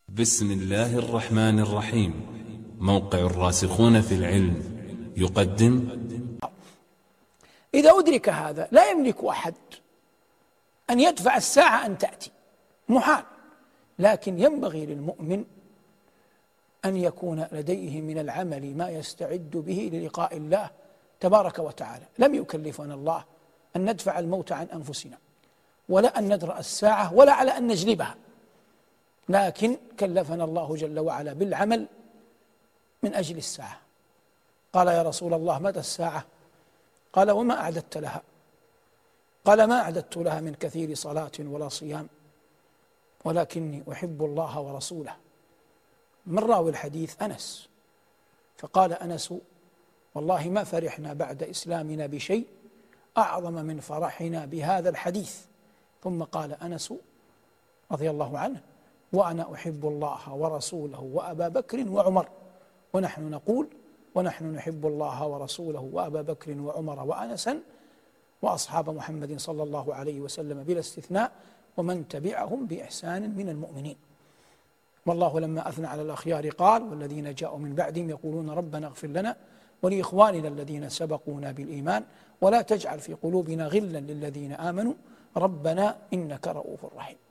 بسم الله الرحمن الرحيم. موقع الراسخون في العلم يقدم. إذا أدرك هذا لا يملك أحد أن يدفع الساعة أن تأتي، محال. لكن ينبغي للمؤمن أن يكون لديه من العمل ما يستعد به للقاء الله تبارك وتعالى. لم يكلفنا الله أن ندفع الموت عن أنفسنا، ولا أن ندرأ الساعة، ولا على أن نجلبها، لكن كلفنا الله جل وعلا بالعمل من أجل الساعة. قال: يا رسول الله، متى الساعة؟ قال: وما أعددت لها؟ قال: ما أعددت لها من كثير صلاة ولا صيام، ولكني أحب الله ورسوله. من راوي الحديث؟ أنس. فقال أنس: والله ما فرحنا بعد إسلامنا بشيء أعظم من فرحنا بهذا الحديث. ثم قال أنس رضي الله عنه: وأنا أحب الله ورسوله وأبا بكر وعمر. ونحن نقول: ونحن نحب الله ورسوله وأبا بكر وعمر وأنسا وأصحاب محمد صلى الله عليه وسلم بلا استثناء، ومن تبعهم بإحسان من المؤمنين. والله لما أثنى على الأخيار قال: والذين جاءوا من بعدهم يقولون ربنا اغفر لنا ولإخواننا الذين سبقونا بالإيمان ولا تجعل في قلوبنا غلا للذين آمنوا ربنا إنك رؤوف رحيم.